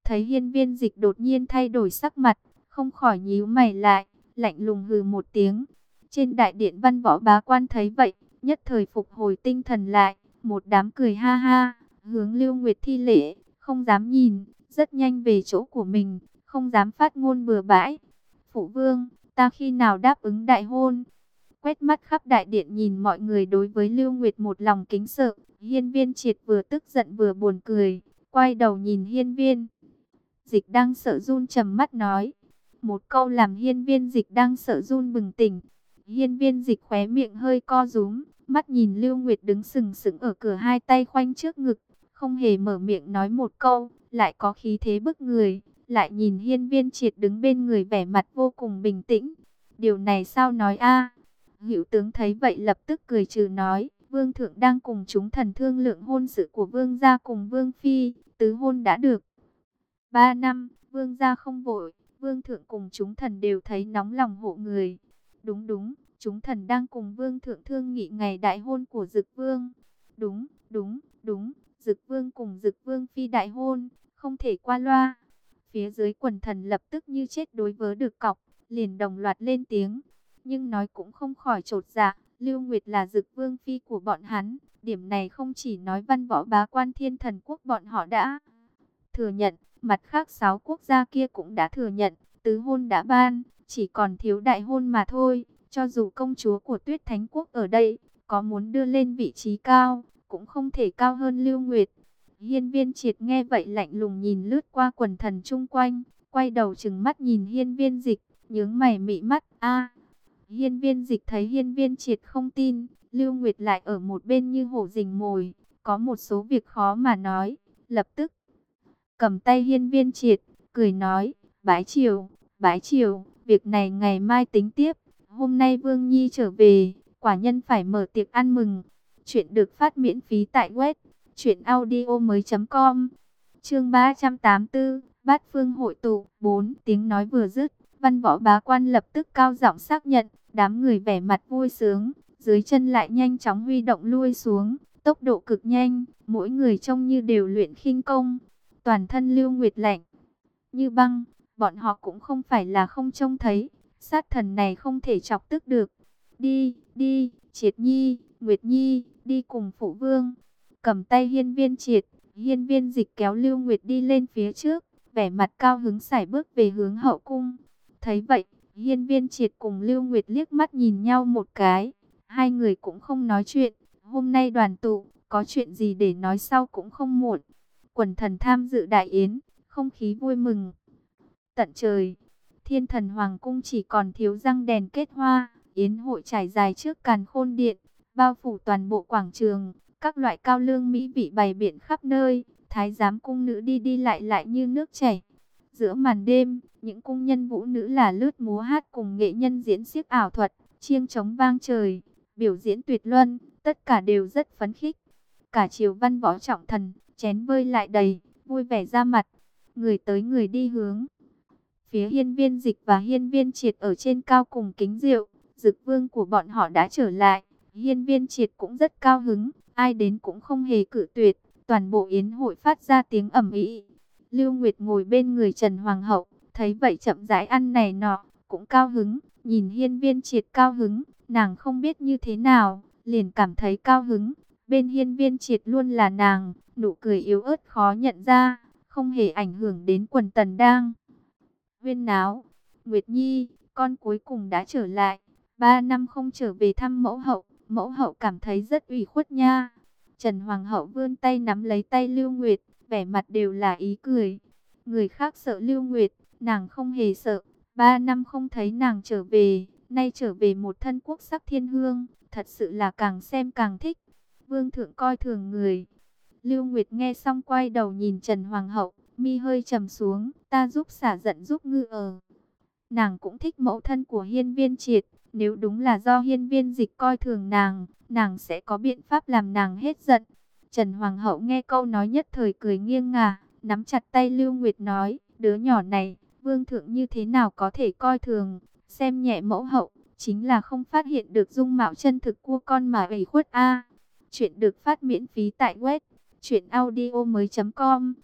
Thấy Hiên Viên Dịch đột nhiên thay đổi sắc mặt, không khỏi nhíu mày lại, lạnh lùng hừ một tiếng. Trên đại điện văn võ bá quan thấy vậy, nhất thời phục hồi tinh thần lại, một đám cười ha ha, hướng Lưu Nguyệt thi lễ, không dám nhìn, rất nhanh về chỗ của mình, không dám phát ngôn bừa bãi. Phụ vương, ta khi nào đáp ứng đại hôn? Quét mắt khắp đại điện nhìn mọi người đối với Lưu Nguyệt một lòng kính sợ, Hiên Viên Triệt vừa tức giận vừa buồn cười, quay đầu nhìn Hiên Viên Dịch đang sợ run trầm mắt nói. Một câu làm Hiên Viên Dịch đang sợ run bừng tỉnh. Hiên Viên Dịch khóe miệng hơi co rúm, mắt nhìn Lưu Nguyệt đứng sừng sững ở cửa, hai tay khoanh trước ngực, không hề mở miệng nói một câu, lại có khí thế bức người, lại nhìn Hiên Viên Triệt đứng bên người vẻ mặt vô cùng bình tĩnh. Điều này sao nói a? Hữu tướng thấy vậy lập tức cười trừ nói, vương thượng đang cùng chúng thần thương lượng hôn sự của vương gia cùng vương phi, tứ hôn đã được 3 năm, vương gia không vội, vương thượng cùng chúng thần đều thấy nóng lòng hộ người. Đúng đúng, chúng thần đang cùng vương thượng thương nghị ngày đại hôn của Dực vương. Đúng, đúng, đúng, Dực vương cùng Dực vương phi đại hôn, không thể qua loa. Phía dưới quần thần lập tức như chết đối vớ được cọc, liền đồng loạt lên tiếng. Nhưng nói cũng không khỏi chột dạ, Lưu Nguyệt là Dực vương phi của bọn hắn, điểm này không chỉ nói văn võ bá quan Thiên Thần quốc bọn họ đã thừa nhận, mặt khác 6 quốc gia kia cũng đã thừa nhận, tứ hôn đã ban, chỉ còn thiếu đại hôn mà thôi. Cho dù công chúa của Tuyết Thánh quốc ở đây có muốn đưa lên vị trí cao, cũng không thể cao hơn Lưu Nguyệt. Hiên Viên Triệt nghe vậy lạnh lùng nhìn lướt qua quần thần chung quanh, quay đầu trừng mắt nhìn Hiên Viên Dịch, nhướng mày mị mắt. A, Hiên Viên Dịch thấy Hiên Viên Triệt không tin, Lưu Nguyệt lại ở một bên như hổ rình mồi, có một số việc khó mà nói, lập tức cầm tay Hiên Viên Triệt, cười nói, bái triều, việc này ngày mai tính tiếp, hôm nay Vương Nhi trở về, quả nhân phải mở tiệc ăn mừng. Chuyện được phát miễn phí tại web truyệnaudiomoi.com. Chương 384, Bát Phương hội tụ. 4 tiếng nói vừa dứt, văn võ bá quan lập tức cao giọng xác nhận, đám người vẻ mặt vui sướng, dưới chân lại nhanh chóng huy động lui xuống, tốc độ cực nhanh, mỗi người trông như đều luyện khinh công. Toàn thân Lưu Nguyệt lạnh như băng, bọn họ cũng không phải là không trông thấy, sát thần này không thể chọc tức được. Đi, đi, Triệt Nhi, Nguyệt Nhi, đi cùng phụ vương. Cầm tay Hiên Viên Triệt, Hiên Viên Dịch kéo Lưu Nguyệt đi lên phía trước, vẻ mặt cao hứng sải bước về hướng hậu cung. Thấy vậy, Hiên Viên Triệt cùng Lưu Nguyệt liếc mắt nhìn nhau một cái, hai người cũng không nói chuyện. Hôm nay đoàn tụ, có chuyện gì để nói sau cũng không muộn. Quần thần tham dự đại yến, không khí vui mừng tận trời. Thiên Thần Hoàng cung chỉ còn thiếu răng đèn kết hoa, yến hội trải dài trước Càn Khôn điện, bao phủ toàn bộ quảng trường, các loại cao lương mỹ vị bày biện khắp nơi, thái giám cung nữ đi đi lại lại như nước chảy. Giữa màn đêm, những cung nhân vũ nữ là lướt múa hát cùng nghệ nhân diễn xiếc ảo thuật, chiêng trống vang trời, biểu diễn tuyệt luân, tất cả đều rất phấn khích. Cả triều văn võ trọng thần, chén vơi lại đầy, vui vẻ ra mặt, người tới người đi hướng phía Hiên Viên Dịch và Hiên Viên Triệt ở trên cao cùng kính rượu. Dực vương của bọn họ đã trở lại, Hiên Viên Triệt cũng rất cao hứng, ai đến cũng không hề cự tuyệt, toàn bộ yến hội phát ra tiếng ầm ĩ. Lưu Nguyệt ngồi bên người Trần Hoàng hậu, thấy vậy chậm rãi ăn này nọ, cũng cao hứng, nhìn Hiên Viên Triệt cao hứng, nàng không biết như thế nào, liền cảm thấy cao hứng. Bên Hiên Viên Triệt luôn là nàng, nụ cười yếu ớt khó nhận ra, không hề ảnh hưởng đến quần tần đang huyên náo. Nguyệt Nhi, con cuối cùng đã trở lại, 3 năm không trở về thăm mẫu hậu cảm thấy rất ủy khuất nha. Trần Hoàng hậu vươn tay nắm lấy tay Lưu Nguyệt, vẻ mặt đều là ý cười. Người khác sợ Lưu Nguyệt, nàng không hề sợ. 3 năm không thấy nàng trở về, nay trở về một thân quốc sắc thiên hương, thật sự là càng xem càng thích. Vương thượng coi thường người. Lưu Nguyệt nghe xong quay đầu nhìn Trần Hoàng hậu, mi hơi trầm xuống, ta giúp xả giận giúp ngư ở. Nàng cũng thích mẫu thân của Hiên Viên Triệt, nếu đúng là do Hiên Viên Dịch coi thường nàng sẽ có biện pháp làm nàng hết giận. Trần Hoàng hậu nghe câu nói nhất thời cười nghiêng ngả, nắm chặt tay Lưu Nguyệt nói, đứa nhỏ này, vương thượng như thế nào có thể coi thường, xem nhẹ mẫu hậu, chính là không phát hiện được dung mạo chân thực của con mà ủy khuất a. Chuyện được phát miễn phí tại web truyệnaudiomoi.com.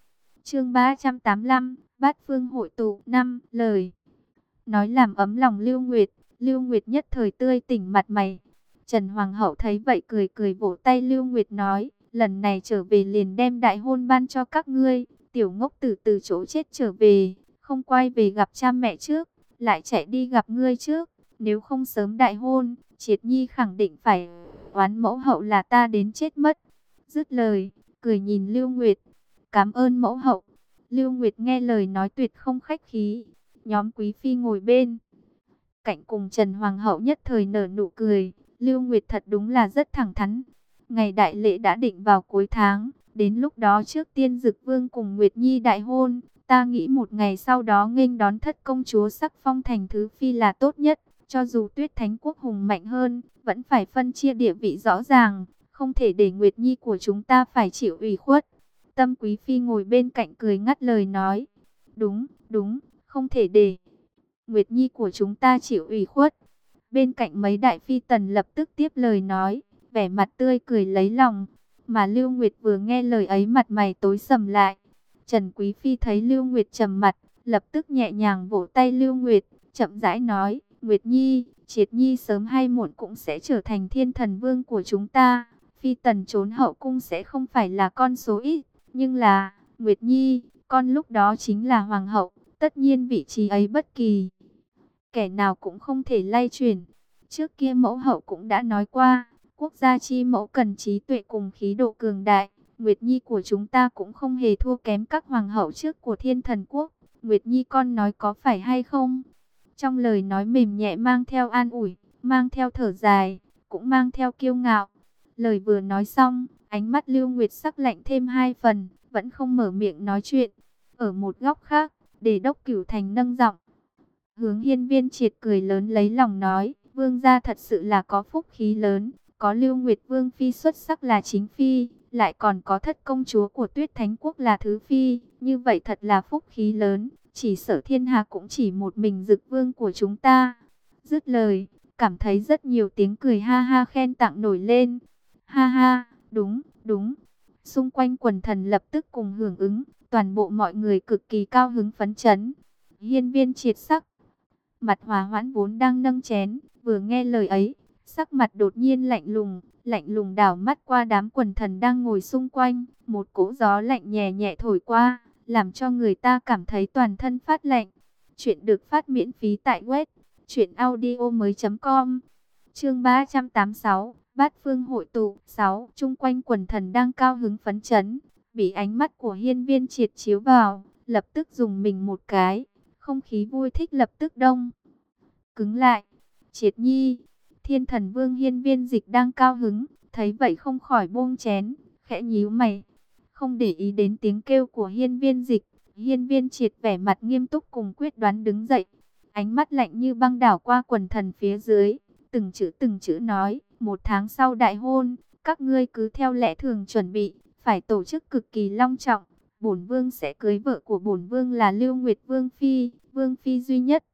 Chương 385, Bát Phương hội tụ. 5. Lời nói làm ấm lòng Lưu Nguyệt. Lưu Nguyệt nhất thời tươi tỉnh mặt mày. Trần Hoàng hậu thấy vậy cười cười vỗ tay Lưu Nguyệt nói, lần này trở về liền đem đại hôn ban cho các ngươi. Tiểu ngốc tử từ chỗ chết trở về, không quay về gặp cha mẹ trước, lại chạy đi gặp ngươi trước. Nếu không sớm đại hôn, Triệt Nhi khẳng định phải oán mẫu hậu là ta đến chết mất. Dứt lời, cười nhìn Lưu Nguyệt, cảm ơn mẫu hậu. Lưu Nguyệt nghe lời nói tuyệt không khách khí. Nhóm quý phi ngồi bên cạnh cùng Trần Hoàng hậu nhất thời nở nụ cười. Lưu Nguyệt thật đúng là rất thẳng thắn. Ngày đại lễ đã định vào cuối tháng, đến lúc đó trước tiên Dực Vương cùng Nguyệt Nhi đại hôn, ta nghĩ một ngày sau đó nghênh đón thất công chúa sắc phong thành thứ phi là tốt nhất. Cho dù Tuyết Thánh quốc hùng mạnh hơn, vẫn phải phân chia địa vị rõ ràng, không thể để Nguyệt Nhi của chúng ta phải chịu ủy khuất. Tâm quý phi ngồi bên cạnh cười ngắt lời nói, đúng, đúng, không thể để Nguyệt Nhi của chúng ta chịu ủy khuất. Bên cạnh mấy đại phi tần lập tức tiếp lời nói, vẻ mặt tươi cười lấy lòng. Mà Lưu Nguyệt vừa nghe lời ấy mặt mày tối sầm lại. Trần Quý Phi thấy Lưu Nguyệt trầm mặt, lập tức nhẹ nhàng vỗ tay Lưu Nguyệt, chậm rãi nói, Nguyệt Nhi, Triệt Nhi sớm hay muộn cũng sẽ trở thành thiên thần vương của chúng ta. Phi tần trốn hậu cung sẽ không phải là con số ít, nhưng là, Nguyệt Nhi, con lúc đó chính là hoàng hậu, tất nhiên vị trí ấy bất kỳ kẻ nào cũng không thể lay chuyển. Trước kia mẫu hậu cũng đã nói qua, quốc gia chi mẫu cần trí tuệ cùng khí độ cường đại. Nguyệt Nhi của chúng ta cũng không hề thua kém các hoàng hậu trước của thiên thần quốc. Nguyệt Nhi con nói có phải hay không? Trong lời nói mềm nhẹ mang theo an ủi, mang theo thở dài, cũng mang theo kiêu ngạo. Lời vừa nói xong, ánh mắt Lưu Nguyệt sắc lạnh thêm 2 phần, vẫn không mở miệng nói chuyện. Ở một góc khác, Đề đốc Cửu Thành nâng giọng hướng Hiên Viên Triệt cười lớn lấy lòng nói, vương gia thật sự là có phúc khí lớn, có Lưu Nguyệt Vương Phi xuất sắc là chính phi, lại còn có thất công chúa của Tuyết Thánh Quốc là thứ phi, như vậy thật là phúc khí lớn, chỉ sợ thiên hạ cũng chỉ một mình Dực Vương của chúng ta. Dứt lời, cảm thấy rất nhiều tiếng cười ha ha khen tặng nổi lên. Ha ha, đúng, đúng. Xung quanh quần thần lập tức cùng hưởng ứng, toàn bộ mọi người cực kỳ cao hứng phấn chấn. Hiên Viên Triệt sắc mặt hòa hoãn vốn đang nâng chén, vừa nghe lời ấy, sắc mặt đột nhiên lạnh lùng đảo mắt qua đám quần thần đang ngồi xung quanh, một cỗ gió lạnh nhẹ nhẹ thổi qua, làm cho người ta cảm thấy toàn thân phát lạnh. Chuyện được phát miễn phí tại web truyệnaudiomoi.com. Chương 386, Bát Phương hội tụ. 6. Chung quanh quần thần đang cao hứng phấn chấn, bị ánh mắt của Hiên Viên Triệt chiếu vào, lập tức dùng mình một cái. Không khí vui thích lập tức đông cứng lại. Triệt Nhi, thiên thần vương Hiên Viên Dịch đang cao hứng, thấy vậy không khỏi buông chén, khẽ nhíu mày, không để ý đến tiếng kêu của Hiên Viên Dịch. Hiên Viên Triệt vẻ mặt nghiêm túc cùng quyết đoán đứng dậy, ánh mắt lạnh như băng đảo qua quần thần phía dưới, từng chữ nói, 1 tháng sau đại hôn, các ngươi cứ theo lẽ thường chuẩn bị, phải tổ chức cực kỳ long trọng. Bổn vương sẽ cưới vợ của bổn vương là Lưu Nguyệt Vương Phi, Vương Phi duy nhất.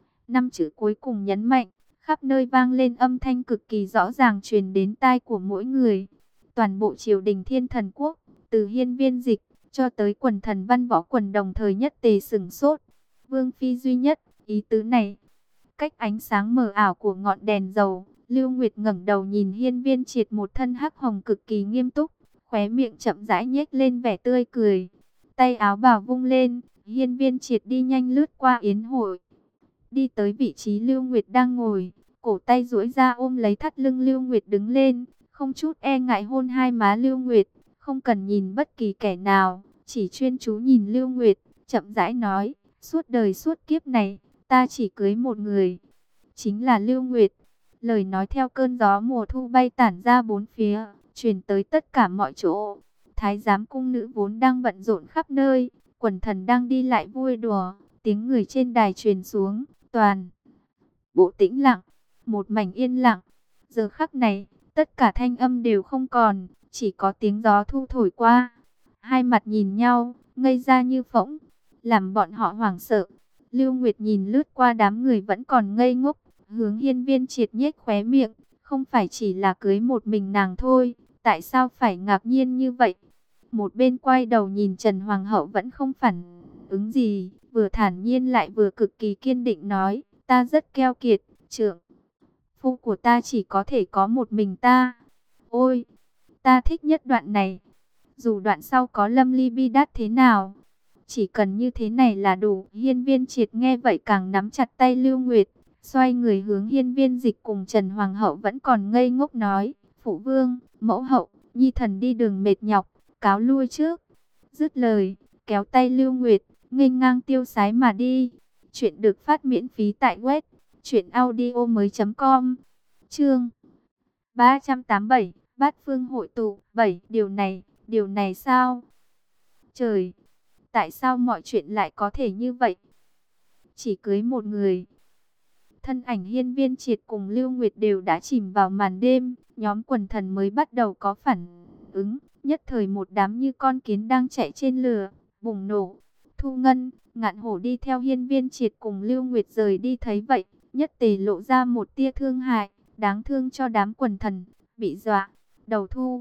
5 chữ cuối cùng nhấn mạnh, khắp nơi vang lên âm thanh cực kỳ rõ ràng truyền đến tai của mỗi người. Toàn bộ triều đình thiên thần quốc, từ Hiên Viên Dịch cho tới quần thần văn võ quần đồng thời nhất tề sửng sốt. Vương Phi duy nhất, ý tứ này. Cách ánh sáng mờ ảo của ngọn đèn dầu, Lưu Nguyệt ngẩng đầu nhìn Hiên Viên Triệt một thân hắc hồng cực kỳ nghiêm túc, khóe miệng chậm rãi nhếch lên vẻ tươi cười. Tay áo bào vung lên, Hiên Viên Triệt đi nhanh lướt qua yến hội, đi tới vị trí Lưu Nguyệt đang ngồi, cổ tay duỗi ra ôm lấy thắt lưng Lưu Nguyệt đứng lên, không chút e ngại hôn hai má Lưu Nguyệt, không cần nhìn bất kỳ kẻ nào, chỉ chuyên chú nhìn Lưu Nguyệt, chậm rãi nói, suốt đời suốt kiếp này, ta chỉ cưới một người, chính là Lưu Nguyệt. Lời nói theo cơn gió mùa thu bay tản ra bốn phía, truyền tới tất cả mọi chỗ. Thái giám cung nữ vốn đang bận rộn khắp nơi, quần thần đang đi lại vui đùa, tiếng người trên đài truyền xuống, toàn bộ tĩnh lặng, một mảnh yên lặng. Giờ khắc này, tất cả thanh âm đều không còn, chỉ có tiếng gió thu thổi qua. Hai mặt nhìn nhau, ngây ra như phỗng, làm bọn họ hoảng sợ. Lưu Nguyệt nhìn lướt qua đám người vẫn còn ngây ngốc, hướng Hiên Viên Triệt nhếch khóe miệng, không phải chỉ là cưới một mình nàng thôi, tại sao phải ngạc nhiên như vậy? Một bên quay đầu nhìn Trần Hoàng hậu vẫn không phản ứng gì, vừa thản nhiên lại vừa cực kỳ kiên định nói, ta rất keo kiệt, trượng phu của ta chỉ có thể có một mình ta. Ôi, ta thích nhất đoạn này. Dù đoạn sau có lâm ly bi đát thế nào, chỉ cần như thế này là đủ. Hiên Viên Triệt nghe vậy càng nắm chặt tay Lưu Nguyệt, xoay người hướng Hiên Viên Dịch cùng Trần Hoàng hậu vẫn còn ngây ngốc nói, phụ vương, mẫu hậu, nhi thần đi đường mệt nhọc, cáo lui trước. Dứt lời, kéo tay Lưu Nguyệt, nghênh ngang tiêu sái mà đi. Chuyện được phát miễn phí tại web truyệnaudiomoi.com. Chương 387, Bát Phương hội tụ. 7. Điều này sao? Trời, tại sao mọi chuyện lại có thể như vậy? Chỉ cưới một người. Thân ảnh Hiên Viên Triệt cùng Lưu Nguyệt đều đã chìm vào màn đêm, nhóm quần thần mới bắt đầu có phản ứng, nhất thời một đám như con kiến đang chạy trên lửa, bùng nổ. Thu Ngân, Ngạn Hổ đi theo Hiên Viên Triệt cùng Lưu Nguyệt rời đi thấy vậy, nhất tề lộ ra một tia thương hại, đáng thương cho đám quần thần, bị dọa, đầu thu.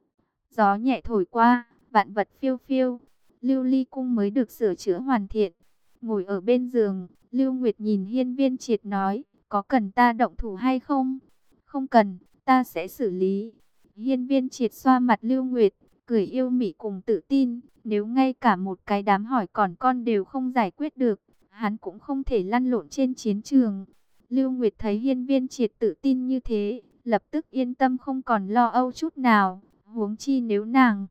Gió nhẹ thổi qua, vạn vật phiêu phiêu, Lưu Ly cung mới được sửa chữa hoàn thiện. Ngồi ở bên giường, Lưu Nguyệt nhìn Hiên Viên Triệt nói, có cần ta động thủ hay không? Không cần, ta sẽ xử lý. Hiên Viên Triệt xoa mặt Lưu Nguyệt, cười yêu mị cùng tự tin, nếu ngay cả một cái đám hỏi còn con đều không giải quyết được, hắn cũng không thể lăn lộn trên chiến trường. Lưu Nguyệt thấy Hiên Viên Triệt tự tin như thế, lập tức yên tâm không còn lo âu chút nào, huống chi nếu nàng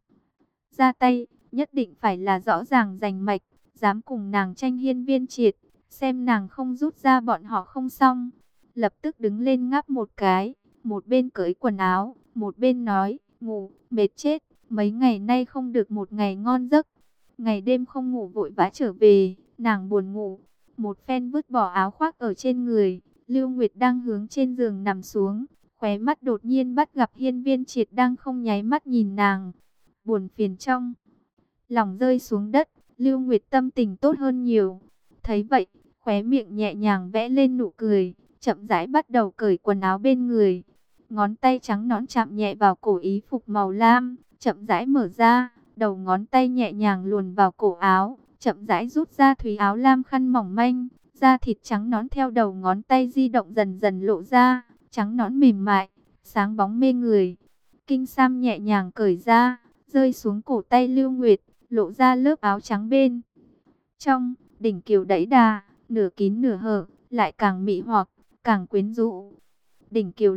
ra tay, nhất định phải là rõ ràng rành mạch, dám cùng nàng tranh Hiên Viên Triệt, xem nàng không rút ra bọn họ không xong. Lập tức đứng lên ngáp một cái, một bên cởi quần áo, một bên nói, ngủ, mệt chết, mấy ngày nay không được một ngày ngon giấc. Ngày đêm không ngủ vội vã trở về, nàng buồn ngủ, một phen vứt bỏ áo khoác ở trên người, Lưu Nguyệt đang hướng trên giường nằm xuống, khóe mắt đột nhiên bắt gặp Hiên Viên Triệt đang không nháy mắt nhìn nàng. Buồn phiền trong lòng rơi xuống đất, Lưu Nguyệt tâm tình tốt hơn nhiều. Thấy vậy, khóe miệng nhẹ nhàng vẽ lên nụ cười, chậm rãi bắt đầu cởi quần áo bên người. Ngón tay trắng nõn chạm nhẹ vào cổ y phục màu lam, chậm rãi mở ra, đầu ngón tay nhẹ nhàng luồn vào cổ áo, chậm rãi rút ra thúy áo lam khăn mỏng manh, da thịt trắng nõn theo đầu ngón tay di động dần dần lộ ra, trắng nõn mềm mại, sáng bóng mê người. Kinh sam nhẹ nhàng cởi ra, rơi xuống cổ tay Lưu Nguyệt, lộ ra lớp áo trắng bên trong, đỉnh kiều đẫy đà, nửa kín nửa hở, lại càng mị hoặc, càng quyến rũ. Đỉnh kiều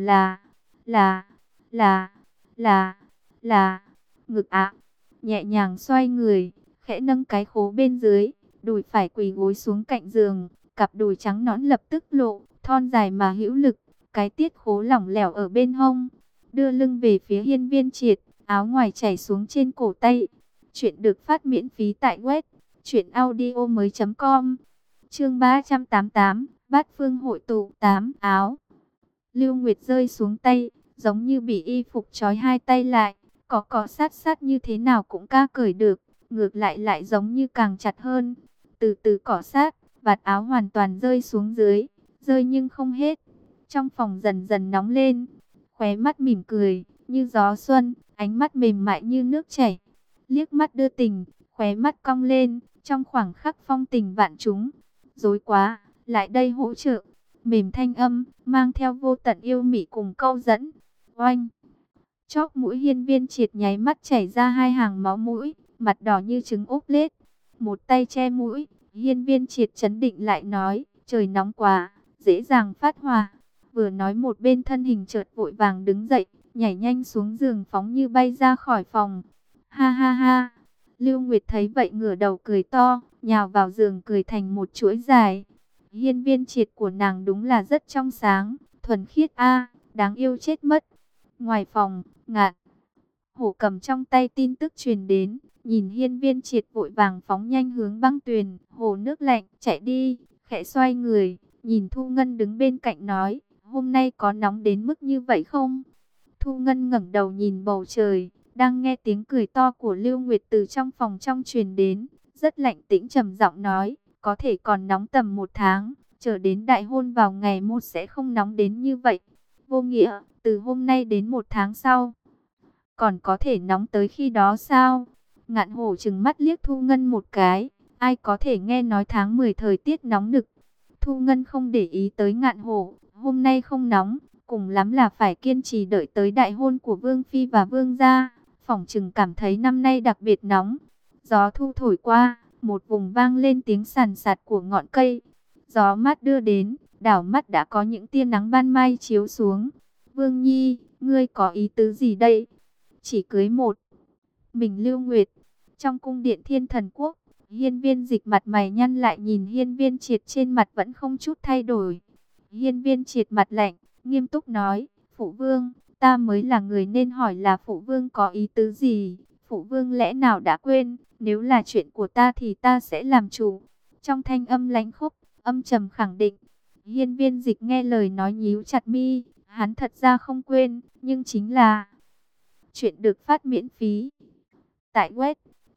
là ngực ạ. Nhẹ nhàng xoay người, khẽ nâng cái khố bên dưới, đùi phải quỳ gối xuống cạnh giường, cặp đùi trắng nõn lập tức lộ, thon dài mà hữu lực, cái tiết khố lỏng lẻo ở bên hông, đưa lưng về phía Hiên Viên Triệt, áo ngoài chảy xuống trên cổ tay. Chuyện được phát miễn phí tại web truyệnaudiomoi.com. Chương 388, Bát Phương hội tụ. 8. Áo Lưu Nguyệt rơi xuống tay, giống như bị y phục trói hai tay lại, có sát sát như thế nào cũng ca cởi được, ngược lại lại giống như càng chặt hơn. Từ từ cọ sát, vạt áo hoàn toàn rơi xuống dưới, rơi nhưng không hết. Trong phòng dần dần nóng lên, khóe mắt mỉm cười, như gió xuân, ánh mắt mềm mại như nước chảy. Liếc mắt đưa tình, khóe mắt cong lên, trong khoảng khắc phong tình vạn trúng. Dối quá, lại đây hỗ trợ. Mềm thanh âm, mang theo vô tận yêu mị cùng câu dẫn. Oanh! Chóp mũi Hiên Viên Triệt nháy mắt chảy ra hai hàng máu mũi, mặt đỏ như trứng ốp lết. Một tay che mũi, Hiên Viên Triệt trấn định lại nói, trời nóng quá, dễ dàng phát hỏa. Vừa nói một bên thân hình chợt vội vàng đứng dậy, nhảy nhanh xuống giường phóng như bay ra khỏi phòng. Ha ha ha! Lưu Nguyệt thấy vậy ngửa đầu cười to, nhào vào giường cười thành một chuỗi dài. Hiên Viên Triệt của nàng đúng là rất trong sáng, thuần khiết a, đáng yêu chết mất. Ngoài phòng, Ngạn Hổ cầm trong tay tin tức truyền đến, nhìn Hiên Viên Triệt vội vàng phóng nhanh hướng băng tuyền, hồ nước lạnh, chạy đi, khẽ xoay người, nhìn Thu Ngân đứng bên cạnh nói, hôm nay có nóng đến mức như vậy không? Thu Ngân ngẩng đầu nhìn bầu trời, đang nghe tiếng cười to của Lưu Nguyệt từ trong phòng trong truyền đến, rất lạnh tĩnh trầm giọng nói, có thể còn nóng tầm 1 tháng, chờ đến đại hôn vào ngày 1 sẽ không nóng đến như vậy. Vô nghĩa, từ hôm nay đến 1 tháng sau, còn có thể nóng tới khi đó sao? Ngạn hổ trừng mắt liếc Thu Ngân một cái. Ai có thể nghe nói tháng 10 thời tiết nóng nực. Thu Ngân không để ý tới Ngạn hổ. Hôm nay không nóng, cùng lắm là phải kiên trì đợi tới đại hôn của Vương Phi và Vương gia. Phỏng chừng cảm thấy năm nay đặc biệt nóng. Gió thu thổi qua, một vùng vang lên tiếng sàn sạt của ngọn cây. Gió mát đưa đến, đảo mắt đã có những tia nắng ban mai chiếu xuống. Vương Nhi, ngươi có ý tứ gì đây? Chỉ cưới một mình Lưu Nguyệt. Trong cung điện Thiên Thần Quốc, Hiên Viên Dịch mặt mày nhăn lại nhìn Hiên Viên Triệt trên mặt vẫn không chút thay đổi. Hiên Viên Triệt mặt lạnh, nghiêm túc nói, Phụ Vương, ta mới là người nên hỏi là Phụ Vương có ý tứ gì? Phụ Vương lẽ nào đã quên, nếu là chuyện của ta thì ta sẽ làm chủ. Trong thanh âm lãnh khốc, âm trầm khẳng định. Hiên Viên Dịch nghe lời nói nhíu chặt mi, hắn thật ra không quên, nhưng chính là chuyện được phát miễn phí tại web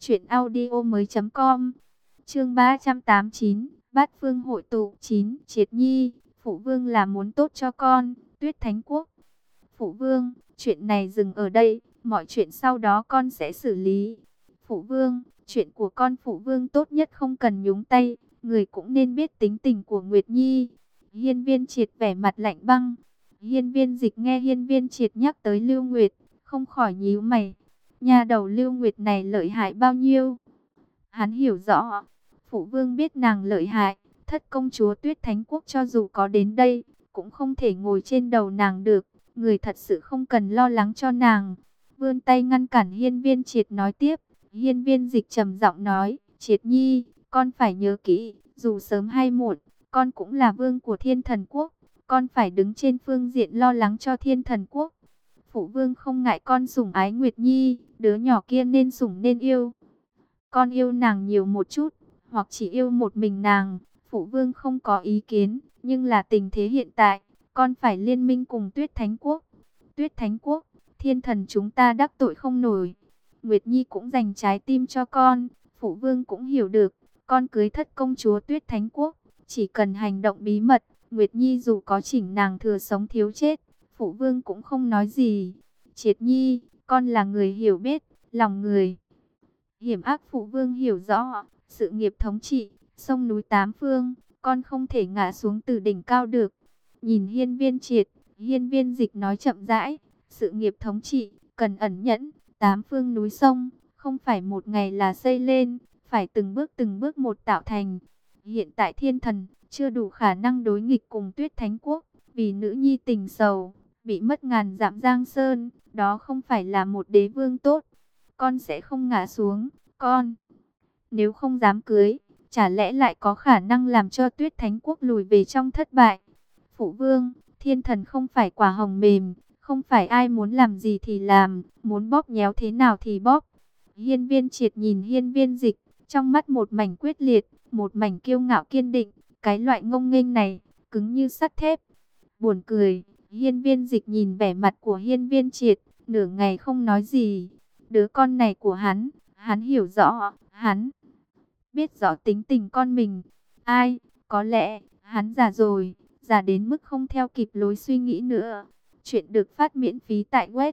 truyệnaudiomoi.com. Chương 389, Bát Phương hội tụ 9, Triệt Nhi, Phụ Vương là muốn tốt cho con, Tuyết Thánh Quốc. Phụ Vương, chuyện này dừng ở đây, mọi chuyện sau đó con sẽ xử lý. Phụ Vương, chuyện của con Phụ Vương tốt nhất không cần nhúng tay, người cũng nên biết tính tình của Nguyệt Nhi. Hiên Viên Triệt vẻ mặt lạnh băng. Hiên Viên Dịch nghe Hiên Viên Triệt nhắc tới Lưu Nguyệt, không khỏi nhíu mày. Nhà đầu Lưu Nguyệt này lợi hại bao nhiêu? Hắn hiểu rõ, Phụ Vương biết nàng lợi hại, thất công chúa Tuyết Thánh Quốc cho dù có đến đây, cũng không thể ngồi trên đầu nàng được, người thật sự không cần lo lắng cho nàng. Vươn tay ngăn cản Hiên Viên Triệt nói tiếp. Hiên Viên Dịch trầm giọng nói, Triệt Nhi, con phải nhớ kỹ, dù sớm hay muộn, con cũng là vương của Thiên Thần Quốc, con phải đứng trên phương diện lo lắng cho Thiên Thần Quốc. Phụ Vương không ngại con sủng ái Nguyệt Nhi, đứa nhỏ kia nên sủng nên yêu. Con yêu nàng nhiều một chút, hoặc chỉ yêu một mình nàng, Phụ Vương không có ý kiến, nhưng là tình thế hiện tại, con phải liên minh cùng Tuyết Thánh Quốc. Tuyết Thánh Quốc, thiên thần chúng ta đắc tội không nổi. Nguyệt Nhi cũng dành trái tim cho con, Phụ Vương cũng hiểu được, con cưới thất công chúa Tuyết Thánh Quốc, chỉ cần hành động bí mật, Nguyệt Nhi dù có chỉnh nàng thừa sống thiếu chết, Phụ Vương cũng không nói gì. Triệt Nhi, con là người hiểu biết, lòng người hiểm ác Phụ Vương hiểu rõ, sự nghiệp thống trị, sông núi tám phương, con không thể ngã xuống từ đỉnh cao được. Nhìn Hiên Viên Triệt, Hiên Viên Dịch nói chậm rãi, sự nghiệp thống trị, cần ẩn nhẫn, tám phương núi sông, không phải một ngày là xây lên, phải từng bước một tạo thành. Hiện tại thiên thần, chưa đủ khả năng đối nghịch cùng Tuyết Thánh Quốc, vì nữ nhi tình sầu, bị mất ngàn dặm giang sơn, đó không phải là một đế vương tốt. Con sẽ không ngã xuống, con. Nếu không dám cưới, chả lẽ lại có khả năng làm cho Tuyết Thánh Quốc lùi về trong thất bại. Phụ Vương, thiên thần không phải quả hồng mềm, không phải ai muốn làm gì thì làm, muốn bóp nhéo thế nào thì bóp. Hiên Viên Triệt nhìn Hiên Viên Dịch, trong mắt một mảnh quyết liệt, một mảnh kiêu ngạo kiên định, cái loại ngông nghênh này, cứng như sắt thép. Buồn cười, Hiên Viên Dịch nhìn vẻ mặt của Hiên Viên Triệt, nửa ngày không nói gì. Đứa con này của hắn hiểu rõ, hắn biết rõ tính tình con mình. Ai, có lẽ, hắn già rồi, già đến mức không theo kịp lối suy nghĩ nữa. Chuyện được phát miễn phí tại web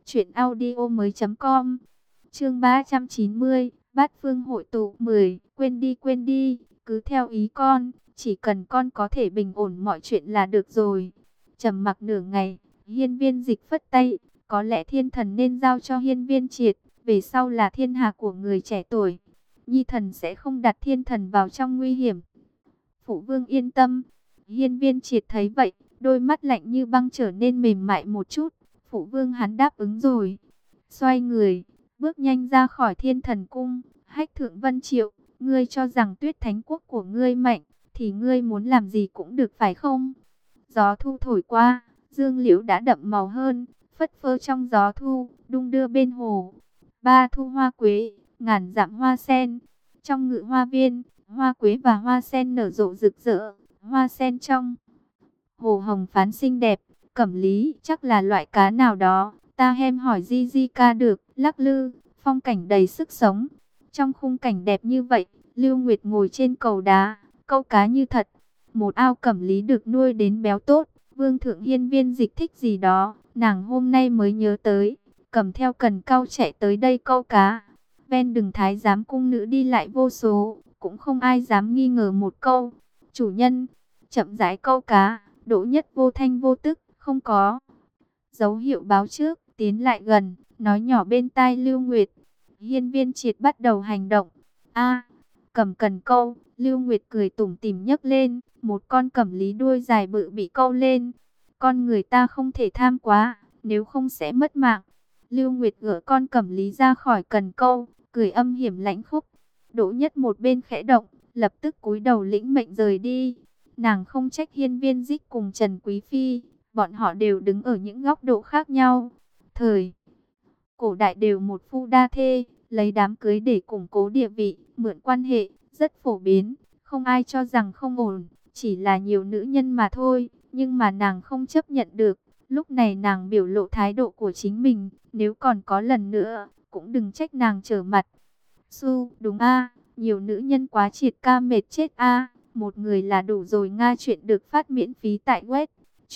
truyệnaudiomoi.com. Chương 390, Bát Phương hội tụ 10, quên đi, cứ theo ý con, chỉ cần con có thể bình ổn mọi chuyện là được rồi. Trầm mặc nửa ngày, Hiên Viên Dịch phất tay, có lẽ thiên thần nên giao cho Hiên Viên Triệt, về sau là thiên hạ của người trẻ tuổi. Nhi thần sẽ không đặt thiên thần vào trong nguy hiểm. Phụ Vương yên tâm. Hiên Viên Triệt thấy vậy, đôi mắt lạnh như băng trở nên mềm mại một chút. Phụ Vương hắn đáp ứng rồi. Xoay người, bước nhanh ra khỏi Thiên Thần Cung. Hách Thượng Vân Triệu, ngươi cho rằng Tuyết Thánh Quốc của ngươi mạnh, thì ngươi muốn làm gì cũng được phải không? Gió thu thổi qua, dương liễu đã đậm màu hơn, phất phơ trong gió thu, đung đưa bên hồ. Ba thu hoa quế, ngàn dặm hoa sen. Trong ngự hoa viên, hoa quế và hoa sen nở rộ rực rỡ. Hoa sen trong hồ hồng phán xinh đẹp. Cẩm lý chắc là loại cá nào đó, ta hem hỏi Di Di ca được. Lắc lư, phong cảnh đầy sức sống. Trong khung cảnh đẹp như vậy, Lưu Nguyệt ngồi trên cầu đá, câu cá như thật. Một ao cẩm lý được nuôi đến béo tốt. Vương thượng Hiên Viên Dịch thích gì đó, nàng hôm nay mới nhớ tới, cầm theo cần cau chạy tới đây câu cá. Ven đường thái giám cung nữ đi lại vô số, cũng không ai dám nghi ngờ một câu. Chủ nhân, chậm rãi câu cá, Đỗ Nhất vô thanh vô tức, không có dấu hiệu báo trước, tiến lại gần, nói nhỏ bên tai Lưu Nguyệt. Hiên Viên Triệt bắt đầu hành động. A, cầm cần câu, Lưu Nguyệt cười tủm tỉm nhấc lên, một con cẩm lý đuôi dài bự bị câu lên. Con người ta không thể tham quá, nếu không sẽ mất mạng. Lưu Nguyệt gỡ con cẩm lý ra khỏi cần câu, cười âm hiểm lãnh khúc. Đỗ Nhất một bên khẽ động, lập tức cúi đầu lĩnh mệnh rời đi. Nàng không trách Hiên Viên Dích cùng Trần Quý Phi, bọn họ đều đứng ở những góc độ khác nhau. Thời cổ đại đều một phu đa thê, lấy đám cưới để củng cố địa vị, mượn quan hệ, rất phổ biến, không ai cho rằng không ổn, chỉ là nhiều nữ nhân mà thôi, nhưng mà nàng không chấp nhận được. Lúc này nàng biểu lộ thái độ của chính mình, nếu còn có lần nữa, cũng đừng trách nàng trở mặt. Su, đúng a, nhiều nữ nhân quá triệt ca mệt chết a, một người là đủ rồi. Nga, chuyện được phát miễn phí tại web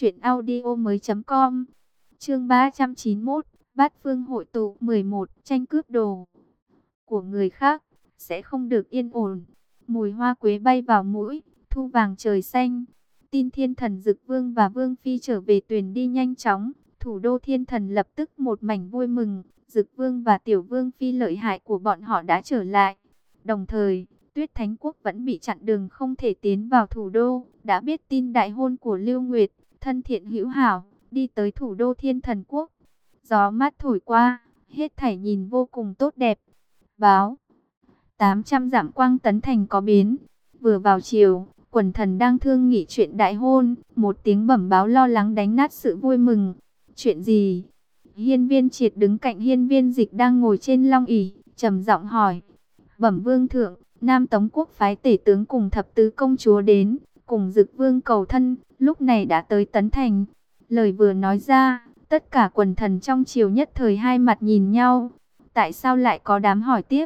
truyệnaudiomoi.com. Chương 391, Bát Phương hội tụ 11, tranh cướp đồ của người khác sẽ không được yên ổn. Mùi hoa quế bay vào mũi, thu vàng trời xanh. Tin Thiên Thần Dực Vương và Vương Phi trở về Tuyền đi nhanh chóng, thủ đô Thiên Thần lập tức một mảnh vui mừng. Dực Vương và Tiểu Vương Phi lợi hại của bọn họ đã trở lại. Đồng thời, Tuyết Thánh Quốc vẫn bị chặn đường không thể tiến vào thủ đô. Đã biết tin đại hôn của Lưu Nguyệt, thân thiện hữu hảo, đi tới thủ đô Thiên Thần Quốc. Gió mát thổi qua, hết thảy nhìn vô cùng tốt đẹp. Báo 800 dặm Quang Tấn Thành có biến. Vừa vào chiều, quần thần đang thương nghị chuyện đại hôn, một tiếng bẩm báo lo lắng đánh nát sự vui mừng. Chuyện gì? Hiên Viên Triệt đứng cạnh Hiên Viên Dịch đang ngồi trên long ỷ, trầm giọng hỏi. Bẩm vương thượng, Nam Tống quốc phái tể tướng cùng thập tứ công chúa đến, cùng Dực Vương cầu thân, lúc này đã tới Tấn Thành. Lời vừa nói ra, tất cả quần thần trong triều nhất thời hai mặt nhìn nhau. Tại sao lại có đám hỏi tiếp?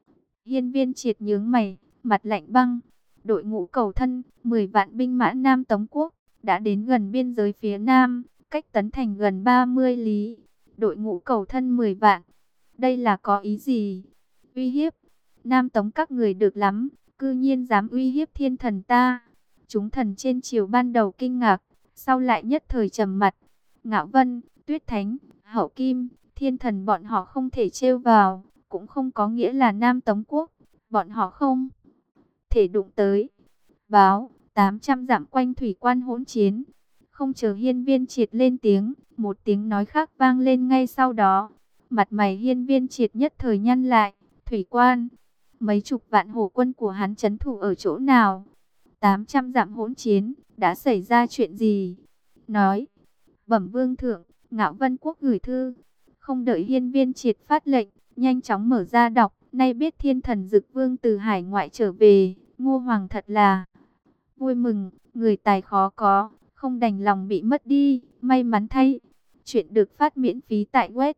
Hiên Viên Triệt nhướng mày, mặt lạnh băng. Đội ngũ cầu thân, 10 vạn binh mã Nam Tống quốc, đã đến gần biên giới phía Nam, cách Tấn Thành gần 30 lý. Đội ngũ cầu thân 10 vạn. Đây là có ý gì? Uy hiếp. Nam Tống các người được lắm, cư nhiên dám uy hiếp Thiên Thần ta. Chúng thần trên triều ban đầu kinh ngạc, sau lại nhất thời trầm mặt. Ngạo Vân, Tuyết Thánh, Hậu Kim, Thiên Thần bọn họ không thể trêu vào, cũng không có nghĩa là Nam Tống quốc, bọn họ không thể đụng tới. Báo 800 dặm quanh thủy quan hỗn chiến. Không chờ Hiên Viên Triệt lên tiếng, một tiếng nói khác vang lên ngay sau đó. Mặt mày Hiên Viên Triệt nhất thời nhăn lại. Thủy quan, mấy chục vạn hổ quân của hắn trấn thủ ở chỗ nào? 800 dặm hỗn chiến, đã xảy ra chuyện gì? Nói, bẩm vương thượng, Ngạo Vân quốc gửi thư. Không đợi Hiên Viên Triệt phát lệnh, nhanh chóng mở ra đọc. Nay biết Thiên Thần Dực Vương từ hải ngoại trở về, Ngô Hoàng thật là vui mừng, người tài khó có, không đành lòng bị mất đi, may mắn thay. Chuyện được phát miễn phí tại web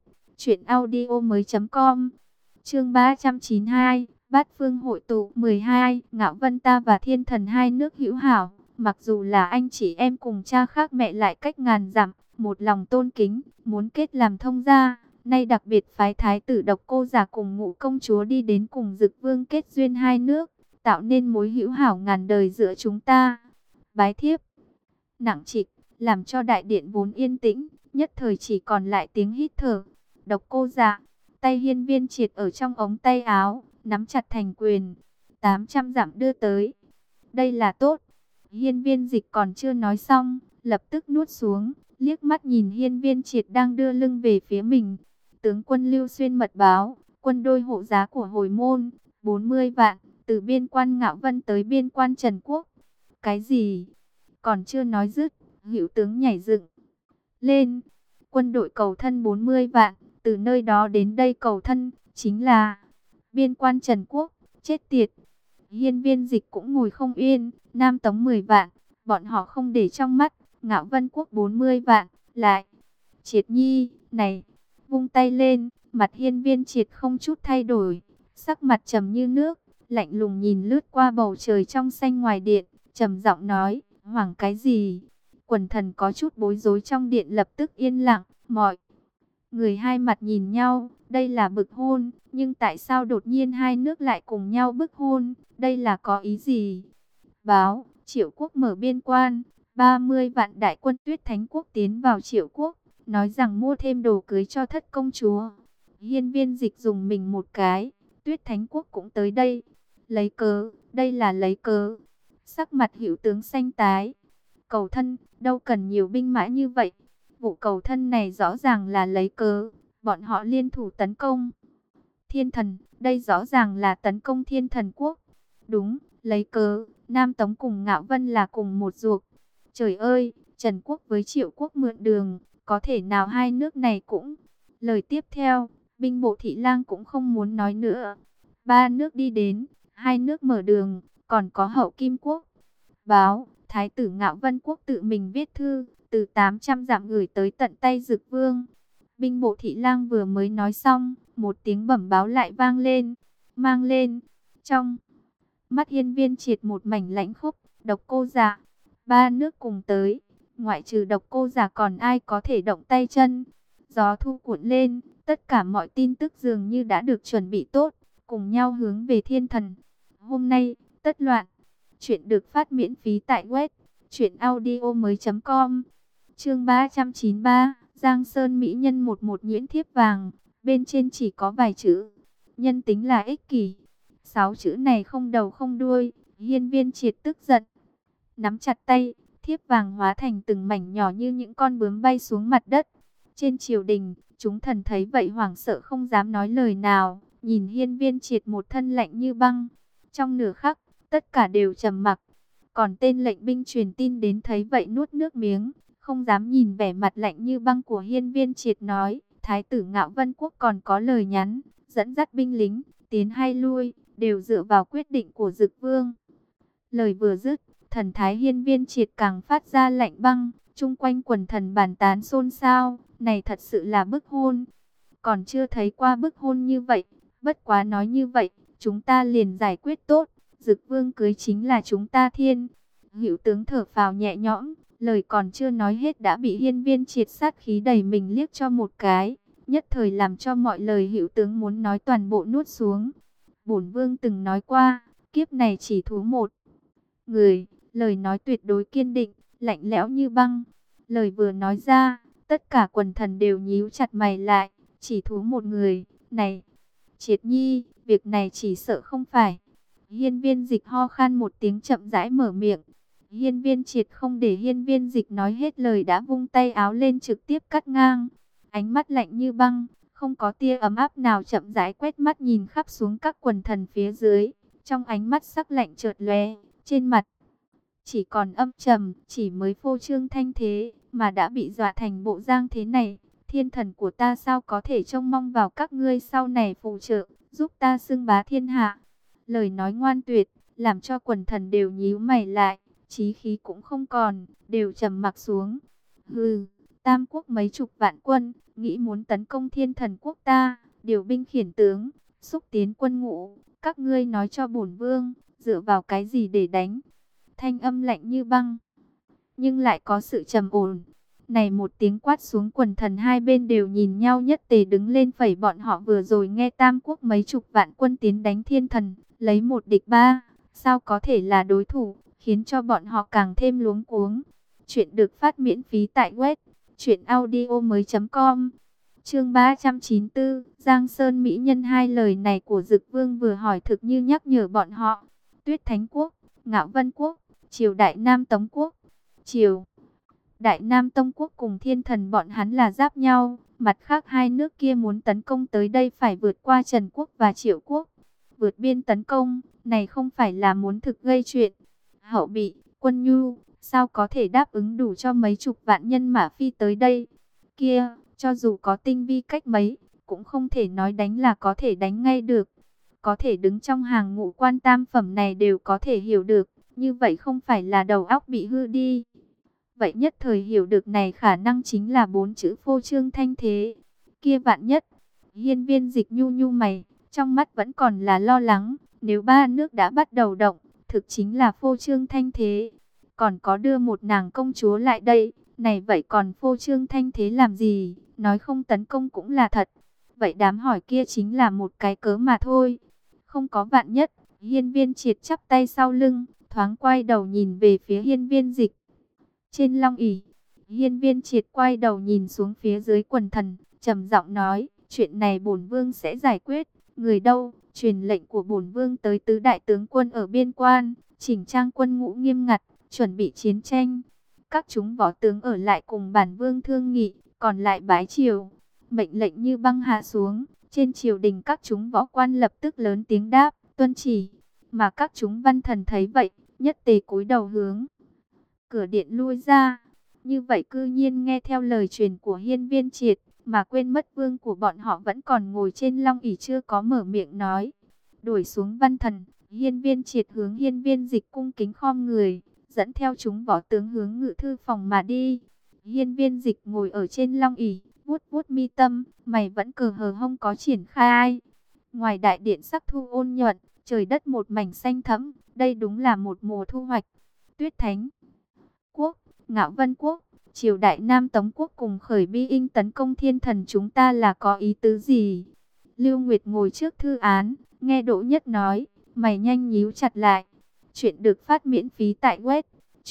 truyệnaudiomoi.com. Chương 392, Bát Phương hội tụ 12, Ngạo Vân ta và Thiên Thần hai nước hữu hảo, mặc dù là anh chị em cùng cha khác mẹ lại cách ngàn dặm, một lòng tôn kính, muốn kết làm thông gia. Nay đặc biệt phái thái tử Độc Cô Giả cùng Ngũ công chúa đi đến cùng Dực Vương kết duyên hai nước, tạo nên mối hữu hảo ngàn đời giữa chúng ta. Bái thiếp nặng trịch, làm cho đại điện vốn yên tĩnh, nhất thời chỉ còn lại tiếng hít thở. Độc Cô Giả, tay Hiên Viên Triệt ở trong ống tay áo, nắm chặt thành quyền. 800 dặm đưa tới. Đây là tốt. Hiên Viên Dịch còn chưa nói xong, lập tức nuốt xuống, liếc mắt nhìn Hiên Viên Triệt đang đưa lưng về phía mình. Tướng quân Lưu Xuyên mật báo, quân đôi hộ giá của Hồi Môn, 40 vạn, từ biên quan Ngạo Vân tới biên quan Trần Quốc. Cái gì? Còn chưa nói dứt, Hữu tướng nhảy dựng lên. Quân đội cầu thân 40 vạn, từ nơi đó đến đây cầu thân, chính là biên quan Trần Quốc, chết tiệt. Hiên Viên Dịch cũng ngồi không yên, Nam Tống 10 vạn, bọn họ không để trong mắt, Ngạo Vân quốc 40 vạn, lại. Triệt Nhi, này, vung tay lên, mặt Hiên Viên Triệt không chút thay đổi, sắc mặt trầm như nước, lạnh lùng nhìn lướt qua bầu trời trong xanh ngoài điện, trầm giọng nói, hoảng cái gì? Quần thần có chút bối rối trong điện lập tức yên lặng, mọi Người hai mặt nhìn nhau, đây là bức hôn, nhưng tại sao đột nhiên hai nước lại cùng nhau bức hôn, đây là có ý gì? Báo, Triệu Quốc mở biên quan, 30 vạn đại quân Tuyết Thánh Quốc tiến vào Triệu Quốc, nói rằng mua thêm đồ cưới cho thất công chúa. Hiên Viên Dịch dùng mình một cái, Tuyết Thánh Quốc cũng tới đây. Lấy cớ, đây là lấy cớ. Sắc mặt Hữu tướng xanh tái. Cầu thân, đâu cần nhiều binh mã như vậy. Vụ cầu thân này rõ ràng là lấy cớ, bọn họ liên thủ tấn công Thiên Thần, đây rõ ràng là tấn công Thiên Thần Quốc. Đúng, lấy cớ, Nam Tống cùng Ngạo Vân là cùng một ruột. Trời ơi, Trần Quốc với Triệu Quốc mượn đường, có thể nào hai nước này cũng... Lời tiếp theo, binh bộ thị lang cũng không muốn nói nữa. Ba nước đi đến, hai nước mở đường, còn có Hậu Kim Quốc. Báo, Thái tử Ngạo Vân Quốc tự mình viết thư, từ 800 dặm gửi tới tận tay Dực Vương. Binh bộ thị lang vừa mới nói xong, một tiếng bẩm báo lại vang lên, mang lên. Trong mắt Hiên Viên Triệt một mảnh lãnh khốc, Độc Cô Giả, ba nước cùng tới, ngoại trừ Độc Cô Giả còn ai có thể động tay chân. Gió thu cuộn lên, tất cả mọi tin tức dường như đã được chuẩn bị tốt, cùng nhau hướng về Thiên Thần. Hôm nay, tất loạn. Chuyện được phát miễn phí tại web truyệnaudiomoi.com. Chương 393, Giang Sơn mỹ nhân 11 nhuyễn thiếp vàng, bên trên chỉ có vài chữ, nhân tính là ích kỷ. 6 chữ này không đầu không đuôi, Hiên Viên Triệt tức giận, nắm chặt tay, thiếp vàng hóa thành từng mảnh nhỏ như những con bướm bay xuống mặt đất. Trên triều đình, chúng thần thấy vậy hoảng sợ không dám nói lời nào, nhìn Hiên Viên Triệt một thân lạnh như băng. Trong nửa khắc, tất cả đều trầm mặc. Còn tên lệnh binh truyền tin đến thấy vậy nuốt nước miếng, không dám nhìn vẻ mặt lạnh như băng của Hiên Viên Triệt nói, Thái tử Ngạo Vân Quốc còn có lời nhắn, dẫn dắt binh lính, tiến hay lui, đều dựa vào quyết định của Dực Vương. Lời vừa dứt, thần thái Hiên Viên Triệt càng phát ra lạnh băng, chung quanh quần thần bàn tán xôn xao, này thật sự là bức hôn. Còn chưa thấy qua bức hôn như vậy, bất quá nói như vậy, chúng ta liền giải quyết tốt. Dực Vương cưới chính là chúng ta thiên. Hữu tướng thở phào nhẹ nhõm, lời còn chưa nói hết đã bị Hiên Viên Triệt sát khí đẩy mình liếc cho một cái, nhất thời làm cho mọi lời Hữu tướng muốn nói toàn bộ nuốt xuống. Bổn Vương từng nói qua, kiếp này chỉ thú một người, lời nói tuyệt đối kiên định, lạnh lẽo như băng. Lời vừa nói ra, tất cả quần thần đều nhíu chặt mày lại, chỉ thú một người, này, Triệt Nhi, việc này chỉ sợ không phải. Hiên Viên Dịch ho khan một tiếng chậm rãi mở miệng. Hiên Viên Triệt không để Hiên Viên Dịch nói hết lời đã vung tay áo lên trực tiếp cắt ngang. Ánh mắt lạnh như băng, không có tia ấm áp nào, chậm rãi quét mắt nhìn khắp xuống các quần thần phía dưới. Trong ánh mắt sắc lạnh chợt lóe, trên mặt chỉ còn âm trầm, chỉ mới phô trương thanh thế mà đã bị dọa thành bộ dạng thế này. Thiên thần của ta sao có thể trông mong vào các ngươi sau này phù trợ, giúp ta xưng bá thiên hạ. Lời nói ngoan tuyệt, làm cho quần thần đều nhíu mày lại, chí khí cũng không còn, đều trầm mặc xuống. Hừ, Tam Quốc mấy chục vạn quân, nghĩ muốn tấn công Thiên Thần Quốc ta, điều binh khiển tướng, xúc tiến quân ngũ, các ngươi nói cho bổn vương, dựa vào cái gì để đánh? Thanh âm lạnh như băng, nhưng lại có sự trầm ổn. Này một tiếng quát xuống, quần thần hai bên đều nhìn nhau, nhất tề đứng lên phẩy. Bọn họ vừa rồi nghe Tam Quốc mấy chục vạn quân tiến đánh Thiên Thần, lấy một địch ba, sao có thể là đối thủ, khiến cho bọn họ càng thêm luống cuống. Chuyện được phát miễn phí tại web truyệnaudiomoi.com. Chương 394, Giang Sơn mỹ nhân. Hai lời này của Dực Vương vừa hỏi thực như nhắc nhở bọn họ. Tuyết Thánh Quốc, Ngạo Vân Quốc, triều Đại Nam Tống Quốc. Triều Đại Nam Tông Quốc cùng Thiên Thần bọn hắn là giáp nhau, mặt khác hai nước kia muốn tấn công tới đây phải vượt qua Trần Quốc và Triệu Quốc. Vượt biên tấn công, này không phải là muốn thực gây chuyện. Hậu bị, quân nhu, sao có thể đáp ứng đủ cho mấy chục vạn nhân mã phi tới đây? Kia, cho dù có tinh vi cách mấy, cũng không thể nói đánh là có thể đánh ngay được. Có thể đứng trong hàng ngũ quan tam phẩm này đều có thể hiểu được, như vậy không phải là đầu óc bị hư đi. Vậy nhất thời hiểu được này khả năng chính là 4 chữ phô trương thanh thế. Kia vạn nhất, Hiên Viên Dịch nhu mày, trong mắt vẫn còn là lo lắng, nếu ba nước đã bắt đầu động, thực chính là phô trương thanh thế. Còn có đưa một nàng công chúa lại đây, này vậy còn phô trương thanh thế làm gì? nói không tấn công cũng là thật. Vậy đám hỏi kia chính là một cái cớ mà thôi. Không có vạn nhất. Hiên Viên Triệt chắp tay sau lưng, thoáng quay đầu nhìn về phía Hiên Viên Dịch. Trên long ỷ, Hiên Viên Triệt quay đầu nhìn xuống phía dưới quần thần, trầm giọng nói, chuyện này bổn vương sẽ giải quyết. Người đâu? Truyền lệnh của bổn vương tới tứ đại tướng quân ở biên quan, chỉnh trang quân ngũ nghiêm ngặt, chuẩn bị chiến tranh. Các chúng võ tướng ở lại cùng bản vương thương nghị, còn lại bái triều. Mệnh lệnh như băng hạ xuống, trên triều đình các chúng võ quan lập tức lớn tiếng đáp, tuân chỉ. Mà các chúng văn thần thấy vậy, nhất tề cúi đầu hướng cửa điện lui ra. Như vậy cư nhiên nghe theo lời truyền của Hiên Viên Triệt, mà quên mất vương của bọn họ vẫn còn ngồi trên long ỷ chưa có mở miệng nói. Đuổi xuống văn thần, Hiên Viên Triệt hướng Hiên Viên Dịch cung kính khom người, dẫn theo chúng võ tướng hướng ngự thư phòng mà đi. Hiên Viên Dịch ngồi ở trên long ỷ, vuốt vuốt mi tâm, mày vẫn cờ hờ hông có triển khai. Ngoài đại điện sắc thu ôn nhuận, trời đất một mảnh xanh thẫm, đây đúng là một mùa thu hoạch. Tuyết Thánh Quốc, Ngạo Vân Quốc, triều đại Nam Tống Quốc cùng khởi binh tấn công thiên thần chúng ta là có ý tứ gì? Lưu Nguyệt ngồi trước thư án, nghe Đỗ Nhất nói, mày nhanh nhíu chặt lại. Chuyện được phát miễn phí tại web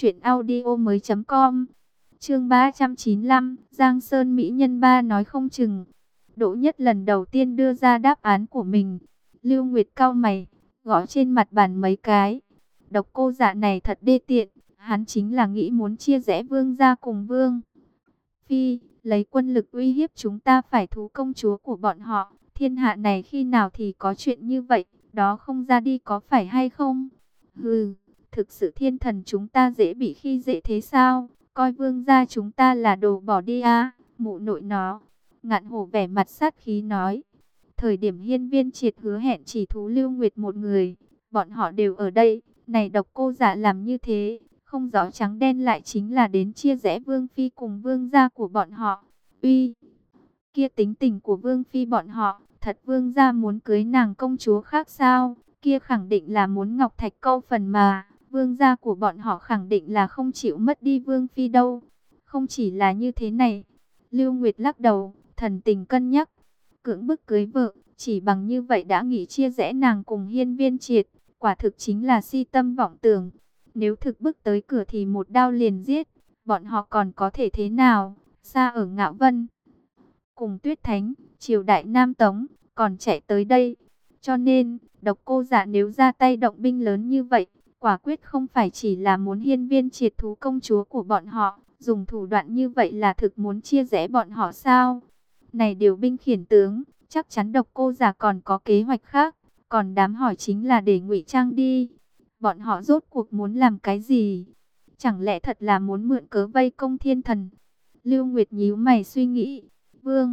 truyệnaudiomoi.com. Chương 395, Giang Sơn mỹ nhân ba nói không chừng. Đỗ Nhất lần đầu tiên đưa ra đáp án của mình. Lưu Nguyệt cau mày, gõ trên mặt bàn mấy cái. Độc cô dạ này thật đê tiện, hắn chính là nghĩ muốn chia rẽ vương gia cùng vương phi, lấy quân lực uy hiếp chúng ta phải thú công chúa của bọn họ. Thiên hạ này khi nào thì có chuyện như vậy, đó không ra đi có phải hay không? Hừ, thực sự thiên thần chúng ta dễ bị khi dễ thế sao? Coi vương gia chúng ta là đồ bỏ đi à? Mụ nội nó. Ngạn Hổ vẻ mặt sát khí nói. Thời điểm Hiên Viên Triệt hứa hẹn chỉ thú Lưu Nguyệt một người, bọn họ đều ở đây. Này độc cô giả làm như thế, không rõ trắng đen lại chính là đến chia rẽ vương phi cùng vương gia của bọn họ. Uy, kia tính tình của vương phi bọn họ, thật vương gia muốn cưới nàng công chúa khác sao? Kia khẳng định là muốn ngọc thạch câu phần mà. Vương gia của bọn họ khẳng định là không chịu mất đi vương phi đâu. Không chỉ là như thế này. Lưu Nguyệt lắc đầu, thần tình cân nhắc. Cưỡng bức cưới vợ, chỉ bằng như vậy đã nghĩ chia rẽ nàng cùng Hiên Viên Triệt. Quả thực chính là si tâm vọng tưởng. Nếu thực bức tới cửa thì một đao liền giết. Bọn họ còn có thể thế nào? Xa ở Ngạo Vân cùng Tuyết Thánh, triều đại Nam Tống, còn chạy tới đây. Cho nên, độc cô dạ nếu ra tay động binh lớn như vậy, quả quyết không phải chỉ là muốn Hiên Viên Triệt thú công chúa của bọn họ, dùng thủ đoạn như vậy là thực muốn chia rẽ bọn họ sao? Này điều binh khiển tướng, chắc chắn độc cô dạ còn có kế hoạch khác, còn đám hỏi chính là để ngụy trang đi. Bọn họ rốt cuộc muốn làm cái gì? Chẳng lẽ thật là muốn mượn cớ vây công thiên thần? Lưu Nguyệt nhíu mày suy nghĩ. Vương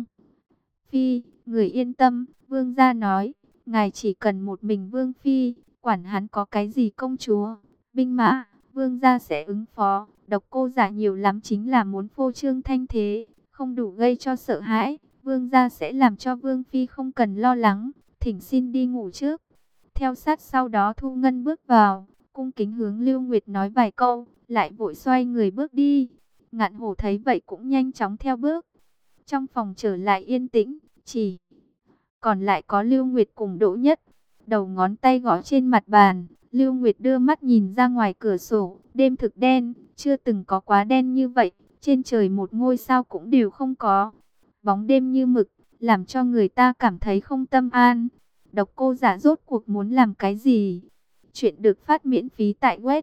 Phi, người yên tâm, vương gia nói, ngài chỉ cần một mình vương phi, quản hắn có cái gì công chúa, binh mã, vương gia sẽ ứng phó. Độc cô giả nhiều lắm chính là muốn phô trương thanh thế, không đủ gây cho sợ hãi, vương gia sẽ làm cho vương phi không cần lo lắng, thỉnh xin đi ngủ trước. Theo sát sau đó Thu Ngân bước vào, cung kính hướng Lưu Nguyệt nói vài câu, lại vội xoay người bước đi. Ngạn Hổ thấy vậy cũng nhanh chóng theo bước. Trong phòng trở lại yên tĩnh, chỉ còn lại có Lưu Nguyệt cùng Đỗ Nhất. Đầu ngón tay gõ trên mặt bàn, Lưu Nguyệt đưa mắt nhìn ra ngoài cửa sổ, đêm thực đen, chưa từng có quá đen như vậy, trên trời một ngôi sao cũng đều không có. Bóng đêm như mực, làm cho người ta cảm thấy không tâm an. Độc cô giả rốt cuộc muốn làm cái gì? Chuyện được phát miễn phí tại web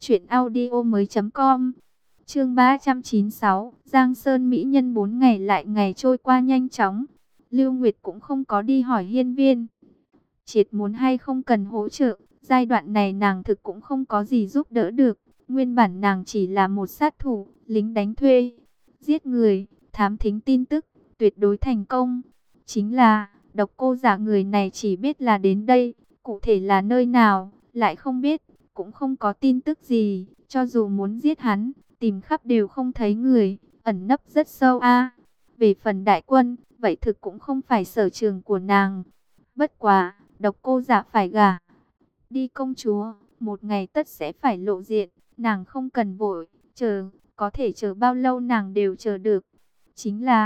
truyệnaudiomoi.com. Chương 396, Giang Sơn mỹ nhân 4 ngày lại ngày trôi qua nhanh chóng. Lưu Nguyệt cũng không có đi hỏi Hiên Viên Triệt muốn hay không cần hỗ trợ. Giai đoạn này nàng thực cũng không có gì giúp đỡ được. Nguyên bản nàng chỉ là một sát thủ, lính đánh thuê, giết người, thám thính tin tức, tuyệt đối thành công. Chính là, độc cô giả người này chỉ biết là đến đây, cụ thể là nơi nào, lại không biết, cũng không có tin tức gì. Cho dù muốn giết hắn, tìm khắp đều không thấy người, ẩn nấp rất sâu a. Về phần đại quân, vậy thực cũng không phải sở trường của nàng. Bất quá, độc cô giả phải gả đi công chúa, một ngày tất sẽ phải lộ diện, nàng không cần vội, chờ, có thể chờ bao lâu nàng đều chờ được. Chính là,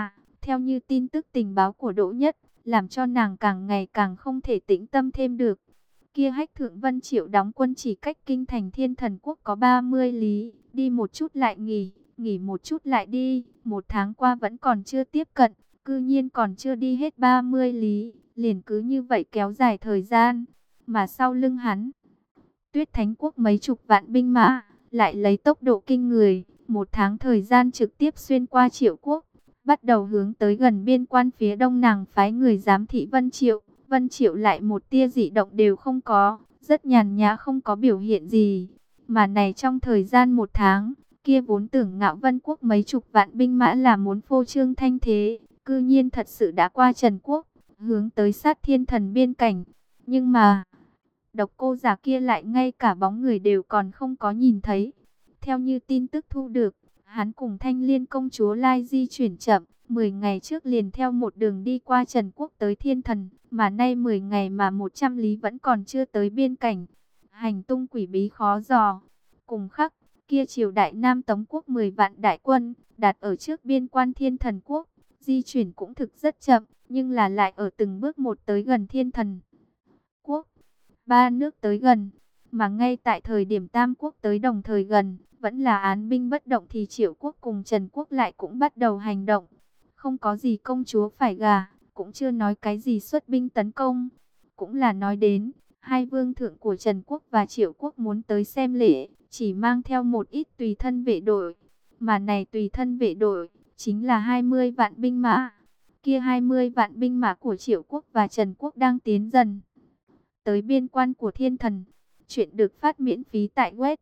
Theo như tin tức tình báo của Đỗ Nhất, làm cho nàng càng ngày càng không thể tĩnh tâm thêm được. Kia Hách Thượng Vân Triệu đóng quân chỉ cách kinh thành Thiên Thần Quốc có 30 lý, đi một chút lại nghỉ, nghỉ một chút lại đi, 1 tháng qua vẫn còn chưa tiếp cận, cư nhiên còn chưa đi hết 30 lý, liền cứ như vậy kéo dài thời gian, mà sau lưng hắn, Tuyết Thánh Quốc mấy chục vạn binh mã, lại lấy tốc độ kinh người, 1 tháng thời gian trực tiếp xuyên qua Triệu Quốc, bắt đầu hướng tới gần biên quan phía đông. Nàng phái người giám thị Vân Triệu. Vân Triệu lại một tia dị động đều không có, rất nhàn nhã không có biểu hiện gì. Mà này trong thời gian 1 tháng, kia vốn tưởng Ngạo Vân Quốc mấy chục vạn binh mã là muốn phô trương thanh thế, cư nhiên thật sự đã qua Trần Quốc, hướng tới sát Thiên Thần biên cảnh. Nhưng mà, Độc Cô già kia lại ngay cả bóng người đều còn không có nhìn thấy. Theo như tin tức thu được, hắn cùng Thanh Liên công chúa Lai di chuyển chậm, 10 ngày trước liền theo một đường đi qua Trần Quốc tới Thiên Thần, mà nay 10 ngày mà 100 lý vẫn còn chưa tới biên cảnh. Hành tung quỷ bí khó dò. Cùng khắc, kia triều đại Nam Tống Quốc 10 vạn đại quân, đặt ở trước biên quan Thiên Thần Quốc, di chuyển cũng thực rất chậm, nhưng là lại ở từng bước một tới gần Thiên Thần Quốc. 3 nước tới gần, mà ngay tại thời điểm Tam Quốc tới đồng thời gần, vẫn là án binh bất động thì Triệu Quốc cùng Trần Quốc lại cũng bắt đầu hành động. Không có gì công chúa phải gả, cũng chưa nói cái gì xuất binh tấn công. Cũng là nói đến, hai vương thượng của Trần Quốc và Triệu Quốc muốn tới xem lễ, chỉ mang theo một ít tùy thân vệ đội. Mà này tùy thân vệ đội, chính là 20 vạn binh mã. Kia 20 vạn binh mã của Triệu Quốc và Trần Quốc đang tiến dần tới biên quan của Thiên Thần. Chuyện được phát miễn phí tại web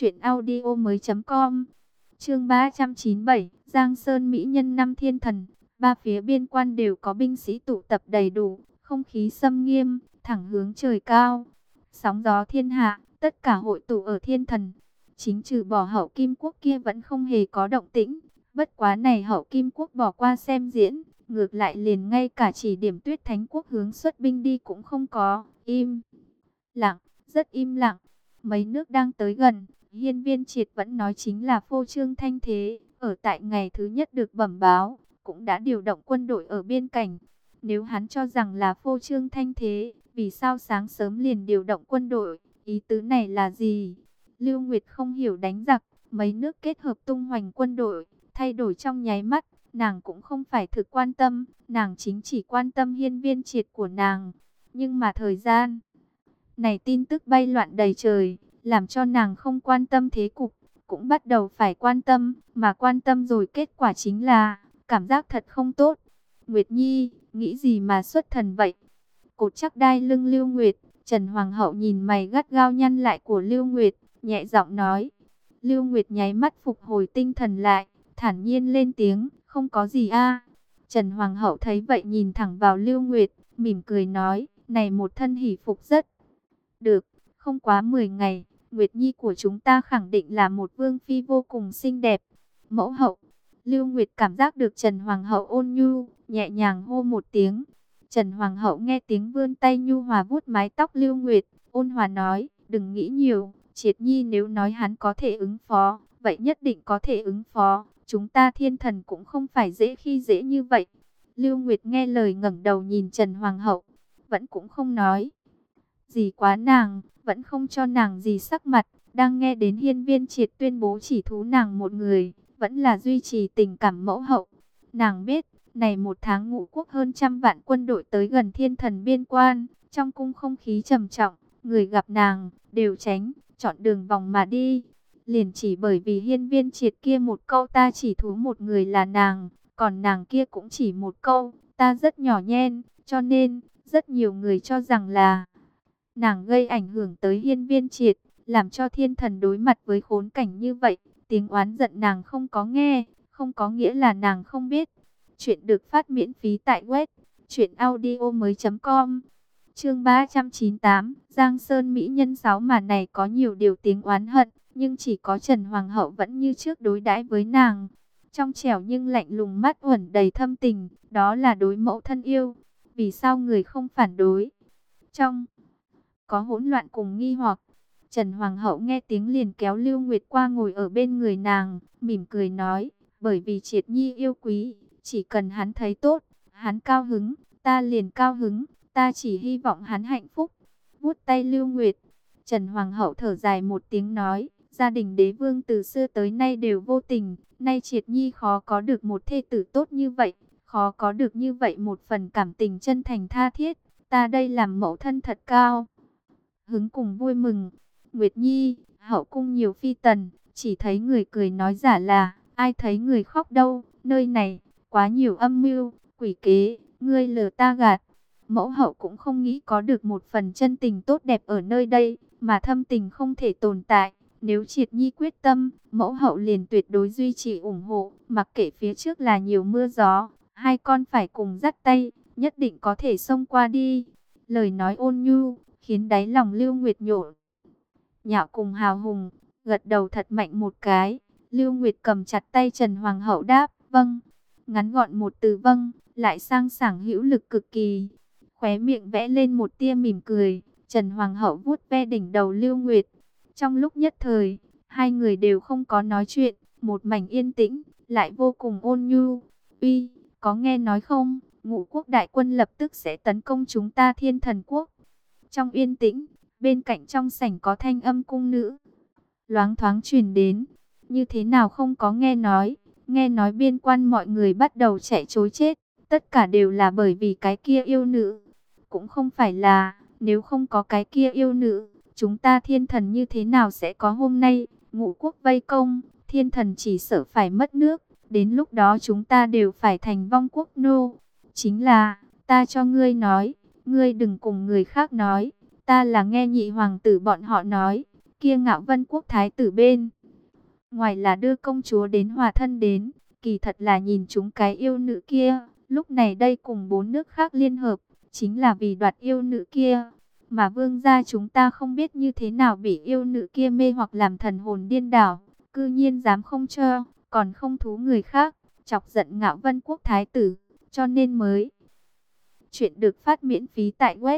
truyệnaudiomoi.com. Chương 397, Giang Sơn mỹ nhân năm Thiên Thần. Ba phía biên quan đều có binh sĩ tụ tập đầy đủ, không khí xâm nghiêm, thẳng hướng trời cao. Sóng gió thiên hạ, tất cả hội tụ ở Thiên Thần. Chính trừ bỏ Hậu Kim Quốc kia vẫn không hề có động tĩnh. Bất quá này Hậu Kim Quốc bỏ qua xem diễn, ngược lại liền ngay cả chỉ điểm Tuyết Thánh Quốc hướng xuất binh đi cũng không có. Im lặng, rất im lặng. Mấy nước đang tới gần, Hiên Viên Triệt vẫn nói chính là phô trương thanh thế. Ở tại ngày thứ nhất được bẩm báo, cũng đã điều động quân đội ở biên cảnh. Nếu hắn cho rằng là phô trương thanh thế, vì sao sáng sớm liền điều động quân đội? Ý tứ này là gì? Lưu Nguyệt không hiểu đánh giặc, mấy nước kết hợp tung hoành quân đội, thay đổi trong nháy mắt. Nàng cũng không phải thực quan tâm, nàng chính chỉ quan tâm Hiên Viên Triệt của nàng. Nhưng mà thời gian này tin tức bay loạn đầy trời, làm cho nàng không quan tâm thế cục, cũng bắt đầu phải quan tâm, mà quan tâm rồi kết quả chính là cảm giác thật không tốt. Nguyệt Nhi, nghĩ gì mà xuất thần vậy? Cột chắc đai lưng Lưu Nguyệt, Trần Hoàng hậu nhìn mày gắt gao nhăn lại của Lưu Nguyệt, nhẹ giọng nói. Lưu Nguyệt nháy mắt phục hồi tinh thần lại, thản nhiên lên tiếng, không có gì a. Trần Hoàng hậu thấy vậy nhìn thẳng vào Lưu Nguyệt, mỉm cười nói, này một thân hỷ phục rất được, không quá 10 ngày, Nguyệt Nhi của chúng ta khẳng định là một vương phi vô cùng xinh đẹp. Mẫu hậu, Lưu Nguyệt cảm giác được Trần Hoàng hậu ôn nhu, nhẹ nhàng hô một tiếng. Trần Hoàng hậu nghe tiếng vươn tay nhu hòa vuốt mái tóc Lưu Nguyệt, ôn hòa nói, đừng nghĩ nhiều, Triệt Nhi nếu nói hắn có thể ứng phó, vậy nhất định có thể ứng phó. Chúng ta Thiên Thần cũng không phải dễ khi dễ như vậy. Lưu Nguyệt nghe lời ngẩng đầu nhìn Trần Hoàng hậu, vẫn cũng không nói gì quá, nàng vẫn không cho nàng gì sắc mặt. Đang nghe đến Hiên Viên Triệt tuyên bố chỉ thú nàng một người, vẫn là duy trì tình cảm mẫu hậu. Nàng biết, này 1 tháng Ngũ Quốc hơn 100 vạn quân đội tới gần Thiên Thần biên quan, trong cung không khí trầm trọng, người gặp nàng đều tránh, chọn đường vòng mà đi. Liền chỉ bởi vì Hiên Viên Triệt kia một câu ta chỉ thú một người là nàng, còn nàng kia cũng chỉ một câu, ta rất nhỏ nhen, cho nên rất nhiều người cho rằng là nàng gây ảnh hưởng tới Hiên Viên Triệt, làm cho Thiên Thần đối mặt với khốn cảnh như vậy. Tiếng oán giận nàng không có nghe, không có nghĩa là nàng không biết. Chuyện được phát miễn phí tại web truyệnaudiomoi.com. Chương 398, Giang Sơn mỹ nhân 6. Mà này có nhiều điều tiếng oán hận, nhưng chỉ có Trần Hoàng hậu vẫn như trước đối đãi với nàng. Trong trẻo nhưng lạnh lùng, mắt uẩn đầy thâm tình, đó là đối mẫu thân yêu. Vì sao người không phản đối? Trong có hỗn loạn cùng nghi hoặc, Trần Hoàng hậu nghe tiếng liền kéo Lưu Nguyệt qua ngồi ở bên người nàng, mỉm cười nói, bởi vì Triệt Nhi yêu quý, Chỉ cần hắn thấy tốt, hắn cao hứng, ta liền cao hứng, ta chỉ hy vọng hắn hạnh phúc. Vuốt tay Lưu Nguyệt, Trần Hoàng hậu thở dài một tiếng nói, gia đình đế vương từ xưa tới nay đều vô tình, nay Triệt Nhi khó có được một thê tử tốt như vậy, khó có được như vậy một phần cảm tình chân thành tha thiết, ta đây làm mẫu thân thật cao hứng cùng vui mừng. Nguyệt Nhi, hậu cung nhiều phi tần, chỉ thấy người cười nói giả là, ai thấy người khóc đâu, nơi này, quá nhiều âm mưu, quỷ kế, ngươi lừa ta gạt. Mẫu hậu cũng không nghĩ có được một phần chân tình tốt đẹp ở nơi đây, mà thâm tình không thể tồn tại. Nếu Triệt Nhi quyết tâm, mẫu hậu liền tuyệt đối duy trì ủng hộ, mặc kệ phía trước là nhiều mưa gió, hai con phải cùng dắt tay, nhất định có thể xông qua đi. Lời nói ôn nhu, khiến đáy lòng Lưu Nguyệt nhộn nhạo cùng hào hùng, gật đầu thật mạnh một cái. Lưu Nguyệt cầm chặt tay Trần Hoàng hậu đáp, vâng. Ngắn gọn một từ vâng, lại sang sảng hữu lực cực kỳ. Khóe miệng vẽ lên một tia mỉm cười, Trần Hoàng hậu vuốt ve đỉnh đầu Lưu Nguyệt. Trong lúc nhất thời, hai người đều không có nói chuyện, một mảnh yên tĩnh, lại vô cùng ôn nhu. Uy, có nghe nói không, Ngũ quốc đại quân lập tức sẽ tấn công chúng ta Thiên Thần quốc. Trong yên tĩnh, bên cạnh trong sảnh có thanh âm cung nữ loáng thoáng truyền đến. Như thế nào không có nghe nói biên quan mọi người bắt đầu chạy trối chết, tất cả đều là bởi vì cái kia yêu nữ. Cũng không phải là, nếu không có cái kia yêu nữ, chúng ta Thiên Thần như thế nào sẽ có hôm nay. Ngũ quốc vây công, Thiên Thần chỉ sợ phải mất nước, đến lúc đó chúng ta đều phải thành vong quốc nô. Chính là, ta cho ngươi nói, ngươi đừng cùng người khác nói, ta là nghe nhị hoàng tử bọn họ nói, kia Ngạo Vân quốc thái tử bên ngoài là đưa công chúa đến hòa thân đến, kỳ thật là nhìn chúng cái yêu nữ kia, lúc này đây cùng 4 nước khác liên hợp, chính là vì đoạt yêu nữ kia. Mà vương gia chúng ta không biết như thế nào bị yêu nữ kia mê hoặc làm thần hồn điên đảo, cư nhiên dám không cho, còn không thú người khác, chọc giận Ngạo Vân quốc thái tử, cho nên mới. Chuyện được phát miễn phí tại web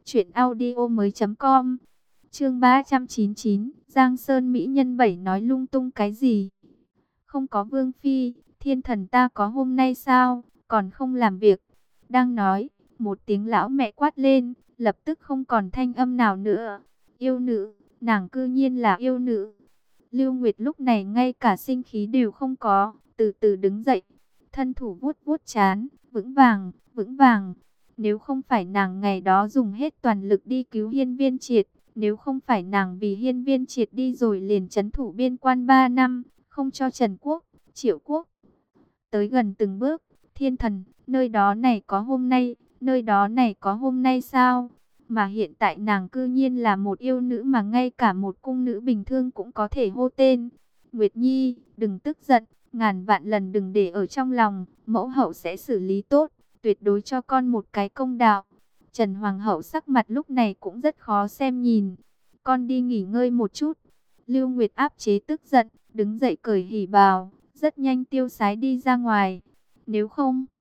truyệnaudiomoi.com. Chương 399, Giang Sơn mỹ nhân 7 nói lung tung cái gì? Không có vương phi, Thiên Thần ta có hôm nay sao, còn không làm việc. Đang nói, một tiếng lão mẹ quát lên, lập tức không còn thanh âm nào nữa. Yêu nữ, nàng cư nhiên là yêu nữ. Lưu Nguyệt lúc này ngay cả sinh khí đều không có, từ từ đứng dậy, thân thủ vuốt vuốt trán, vững vàng, vững vàng. Nếu không phải nàng ngày đó dùng hết toàn lực đi cứu Hiên Viên Triệt, nếu không phải nàng vì Hiên Viên Triệt đi rồi liền trấn thủ biên quan 3 năm, không cho Trần Quốc, Triệu Quốc tới gần từng bước. Thiên Thần, nơi đó này có hôm nay, nơi đó này có hôm nay sao? Mà hiện tại nàng cư nhiên là một yêu nữ mà ngay cả một cung nữ bình thường cũng có thể hô tên. Nguyệt Nhi, đừng tức giận, ngàn vạn lần đừng để ở trong lòng, mẫu hậu sẽ xử lý tốt, tuyệt đối cho con một cái công đạo. Trần Hoàng hậu sắc mặt lúc này cũng rất khó xem nhìn. Con đi nghỉ ngơi một chút. Lưu Nguyệt áp chế tức giận, đứng dậy cởi hỉ bào, rất nhanh tiêu sái đi ra ngoài. Nếu không,